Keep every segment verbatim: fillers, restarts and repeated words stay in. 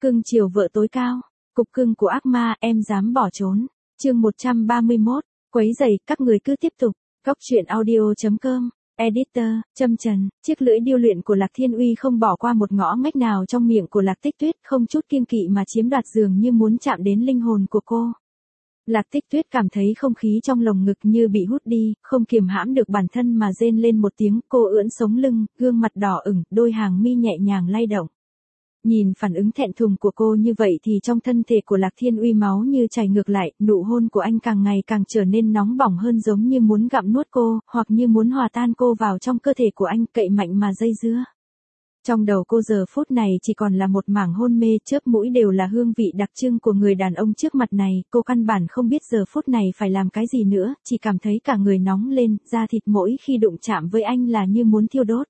Cưng chiều vợ tối cao. Cục cưng của ác ma, em dám bỏ trốn. Chương một trăm ba mươi mốt. Quấy rầy, các người cứ tiếp tục. Góc truyện audio chấm com. Editor, Trâm Trần. Chiếc lưỡi điêu luyện của Lạc Thiên Uy không bỏ qua một ngõ ngách nào trong miệng của Lạc Tích Tuyết, không chút kiêng kỵ mà chiếm đoạt, dường như muốn chạm đến linh hồn của cô. Lạc Tích Tuyết cảm thấy không khí trong lồng ngực như bị hút đi, không kiềm hãm được bản thân mà rên lên một tiếng. Cô ưỡn sống lưng, gương mặt đỏ ửng, đôi hàng mi nhẹ nhàng lay động. Nhìn phản ứng thẹn thùng của cô như vậy thì trong thân thể của Lạc Thiên Uy máu như chảy ngược lại, nụ hôn của anh càng ngày càng trở nên nóng bỏng hơn, giống như muốn gặm nuốt cô, hoặc như muốn hòa tan cô vào trong cơ thể của anh, cậy mạnh mà dây dưa. Trong đầu cô giờ phút này chỉ còn là một mảng hôn mê, chớp mũi đều là hương vị đặc trưng của người đàn ông trước mặt này. Cô căn bản không biết giờ phút này phải làm cái gì nữa, chỉ cảm thấy cả người nóng lên, da thịt mỗi khi đụng chạm với anh là như muốn thiêu đốt.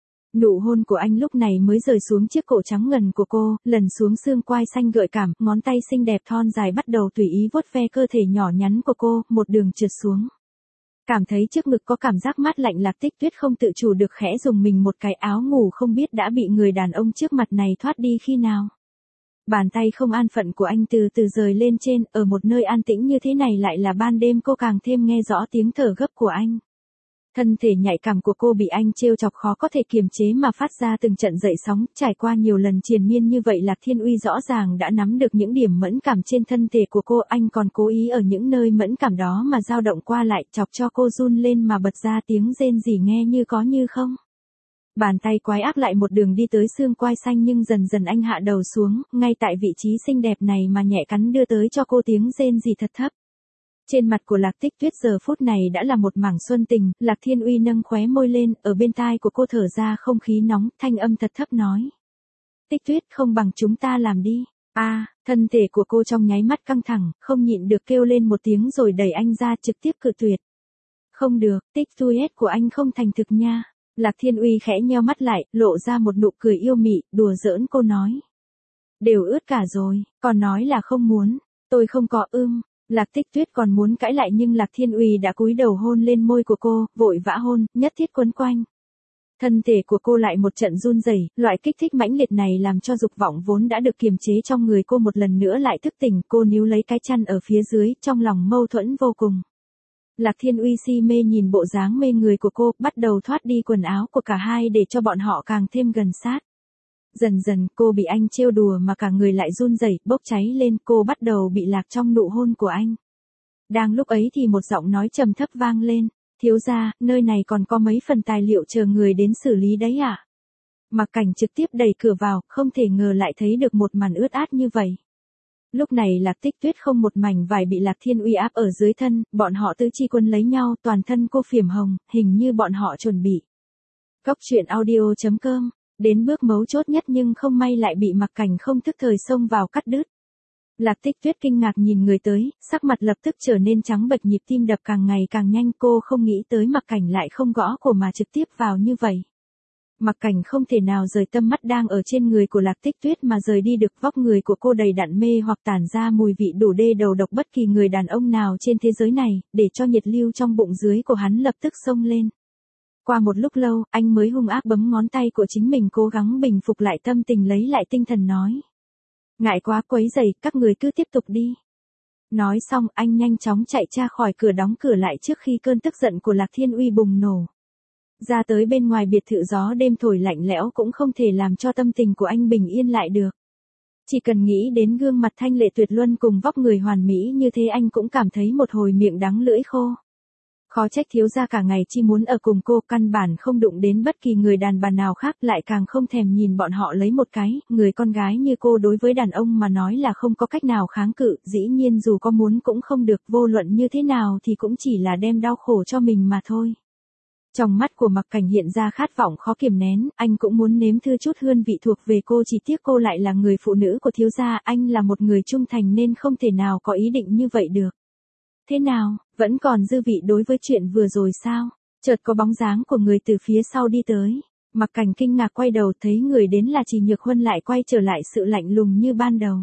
Nụ hôn của anh lúc này mới rời xuống chiếc cổ trắng ngần của cô, lần xuống xương quai xanh gợi cảm, ngón tay xinh đẹp thon dài bắt đầu tùy ý vuốt ve cơ thể nhỏ nhắn của cô, một đường trượt xuống. Cảm thấy trước ngực có cảm giác mát lạnh, Lạc Tích Tuyết không tự chủ được khẽ dùng mình một cái, áo ngủ không biết đã bị người đàn ông trước mặt này thoát đi khi nào. Bàn tay không an phận của anh từ từ rời lên trên, ở một nơi an tĩnh như thế này lại là ban đêm, cô càng thêm nghe rõ tiếng thở gấp của anh. Thân thể nhạy cảm của cô bị anh trêu chọc khó có thể kiềm chế mà phát ra từng trận dậy sóng, trải qua nhiều lần triền miên như vậy, Lạc Thiên Uy rõ ràng đã nắm được những điểm mẫn cảm trên thân thể của cô, anh còn cố ý ở những nơi mẫn cảm đó mà dao động qua lại, chọc cho cô run lên mà bật ra tiếng rên rỉ nghe như có như không. Bàn tay quái ác lại một đường đi tới xương quai xanh, nhưng dần dần anh hạ đầu xuống, ngay tại vị trí xinh đẹp này mà nhẹ cắn, đưa tới cho cô tiếng rên rỉ thật thấp. Trên mặt của Lạc Tích Tuyết giờ phút này đã là một mảng xuân tình, Lạc Thiên Uy nâng khóe môi lên, ở bên tai của cô thở ra không khí nóng, thanh âm thật thấp nói. Tích Tuyết, không bằng chúng ta làm đi. A, à, thân thể của cô trong nháy mắt căng thẳng, không nhịn được kêu lên một tiếng rồi đẩy anh ra, trực tiếp cự tuyệt. Không được, Tích Tuyết của anh không thành thực nha. Lạc Thiên Uy khẽ nheo mắt lại, lộ ra một nụ cười yêu mị, đùa giỡn cô nói. Đều ướt cả rồi, còn nói là không muốn, tôi không có ưm. Lạc Tích Tuyết còn muốn cãi lại nhưng Lạc Thiên Uy đã cúi đầu hôn lên môi của cô, vội vã hôn, nhất thiết quấn quanh. Thân thể của cô lại một trận run rẩy, loại kích thích mãnh liệt này làm cho dục vọng vốn đã được kiềm chế trong người cô một lần nữa lại thức tỉnh, cô níu lấy cái chăn ở phía dưới, trong lòng mâu thuẫn vô cùng. Lạc Thiên Uy si mê nhìn bộ dáng mê người của cô, bắt đầu thoát đi quần áo của cả hai để cho bọn họ càng thêm gần sát. Dần dần cô bị anh trêu đùa mà cả người lại run rẩy, bốc cháy lên, cô bắt đầu bị lạc trong nụ hôn của anh. Đang lúc ấy thì một giọng nói trầm thấp vang lên, thiếu gia, nơi này còn có mấy phần tài liệu chờ người đến xử lý đấy ạ. À? Mặc Cảnh trực tiếp đẩy cửa vào, không thể ngờ lại thấy được một màn ướt át như vậy. Lúc này Lạc Tích Tuyết không một mảnh vải bị Lạc Thiên Uy áp ở dưới thân, bọn họ tứ chi quân lấy nhau, toàn thân cô phiểm hồng, hình như bọn họ chuẩn bị. Góc truyện audio chấm com. Đến bước mấu chốt nhất nhưng không may lại bị Mặc Cảnh không thức thời xông vào cắt đứt. Lạc Tích Tuyết kinh ngạc nhìn người tới, sắc mặt lập tức trở nên trắng bệch, nhịp tim đập càng ngày càng nhanh, cô không nghĩ tới Mặc Cảnh lại không gõ cổ mà trực tiếp vào như vậy. Mặc Cảnh không thể nào rời tâm mắt đang ở trên người của Lạc Tích Tuyết mà rời đi được, vóc người của cô đầy đặn mê hoặc tản ra mùi vị đủ đê đầu độc bất kỳ người đàn ông nào trên thế giới này, để cho nhiệt lưu trong bụng dưới của hắn lập tức xông lên. Qua một lúc lâu, anh mới hung ác bấm ngón tay của chính mình, cố gắng bình phục lại tâm tình, lấy lại tinh thần nói. Ngại quá quấy rầy, các người cứ tiếp tục đi. Nói xong, anh nhanh chóng chạy ra khỏi cửa, đóng cửa lại trước khi cơn tức giận của Lạc Thiên Uy bùng nổ. Ra tới bên ngoài biệt thự, gió đêm thổi lạnh lẽo cũng không thể làm cho tâm tình của anh bình yên lại được. Chỉ cần nghĩ đến gương mặt thanh lệ tuyệt luân cùng vóc người hoàn mỹ như thế, anh cũng cảm thấy một hồi miệng đắng lưỡi khô. Khó trách thiếu gia cả ngày chỉ muốn ở cùng cô, căn bản không đụng đến bất kỳ người đàn bà nào khác, lại càng không thèm nhìn bọn họ lấy một cái. Người con gái như cô đối với đàn ông mà nói là không có cách nào kháng cự, dĩ nhiên dù có muốn cũng không được, vô luận như thế nào thì cũng chỉ là đem đau khổ cho mình mà thôi. Trong mắt của Mặc Cảnh hiện ra khát vọng khó kiềm nén, anh cũng muốn nếm thử chút hương vị thuộc về cô, chỉ tiếc cô lại là người phụ nữ của thiếu gia, anh là một người trung thành nên không thể nào có ý định như vậy được. Thế nào, vẫn còn dư vị đối với chuyện vừa rồi sao? Chợt có bóng dáng của người từ phía sau đi tới. Mặc Cảnh kinh ngạc quay đầu, thấy người đến là Trì Nhược Huân, lại quay trở lại sự lạnh lùng như ban đầu.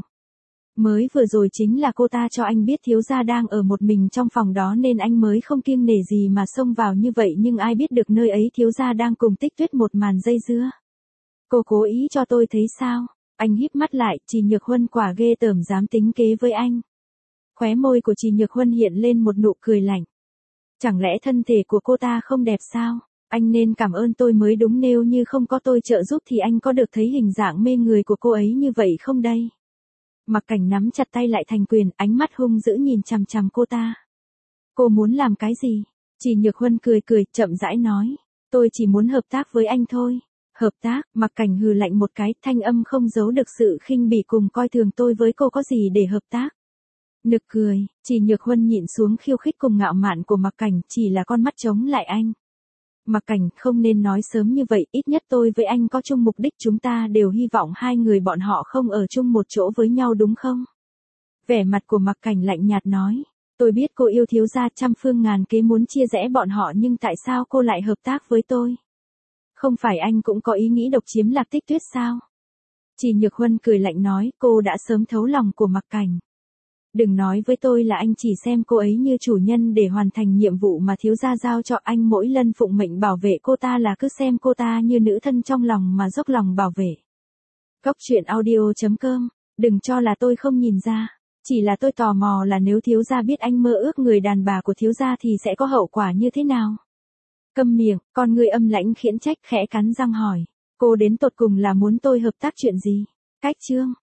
Mới vừa rồi chính là cô ta cho anh biết thiếu gia đang ở một mình trong phòng đó nên anh mới không kiêng nể gì mà xông vào như vậy, nhưng ai biết được nơi ấy thiếu gia đang cùng Tích Tuyết một màn dây dưa. Cô cố ý cho tôi thấy sao? Anh híp mắt lại, Trì Nhược Huân quả ghê tởm dám tính kế với anh. Khóe môi của Trì Nhược Huân hiện lên một nụ cười lạnh. Chẳng lẽ thân thể của cô ta không đẹp sao? Anh nên cảm ơn tôi mới đúng, nếu như không có tôi trợ giúp thì anh có được thấy hình dạng mê người của cô ấy như vậy không đây? Mặc Cảnh nắm chặt tay lại thành quyền, ánh mắt hung dữ nhìn chằm chằm cô ta. Cô muốn làm cái gì? Trì Nhược Huân cười cười, chậm rãi nói. Tôi chỉ muốn hợp tác với anh thôi. Hợp tác? Mặc Cảnh hừ lạnh một cái, thanh âm không giấu được sự khinh bỉ cùng coi thường. Tôi với cô có gì để hợp tác? Nực cười, Trì Nhược Huân nhịn xuống khiêu khích cùng ngạo mạn của Mặc Cảnh, chỉ là con mắt chống lại anh. Mặc Cảnh, không nên nói sớm như vậy, ít nhất tôi với anh có chung mục đích, chúng ta đều hy vọng hai người bọn họ không ở chung một chỗ với nhau đúng không? Vẻ mặt của Mặc Cảnh lạnh nhạt nói. Tôi biết cô yêu thiếu gia, trăm phương ngàn kế muốn chia rẽ bọn họ, nhưng tại sao cô lại hợp tác với tôi? Không phải anh cũng có ý nghĩ độc chiếm Lạc Tích Tuyết sao? Trì Nhược Huân cười lạnh nói, cô đã sớm thấu lòng của Mặc Cảnh. Đừng nói với tôi là anh chỉ xem cô ấy như chủ nhân để hoàn thành nhiệm vụ mà thiếu gia giao cho anh, mỗi lần phụng mệnh bảo vệ cô ta là cứ xem cô ta như nữ thân trong lòng mà dốc lòng bảo vệ. Góc truyện audio chấm com, đừng cho là tôi không nhìn ra. Chỉ là tôi tò mò là nếu thiếu gia biết anh mơ ước người đàn bà của thiếu gia thì sẽ có hậu quả như thế nào? Câm miệng, con người âm lãnh khiển trách, khẽ cắn răng hỏi. Cô đến tột cùng là muốn tôi hợp tác chuyện gì? Cách chương.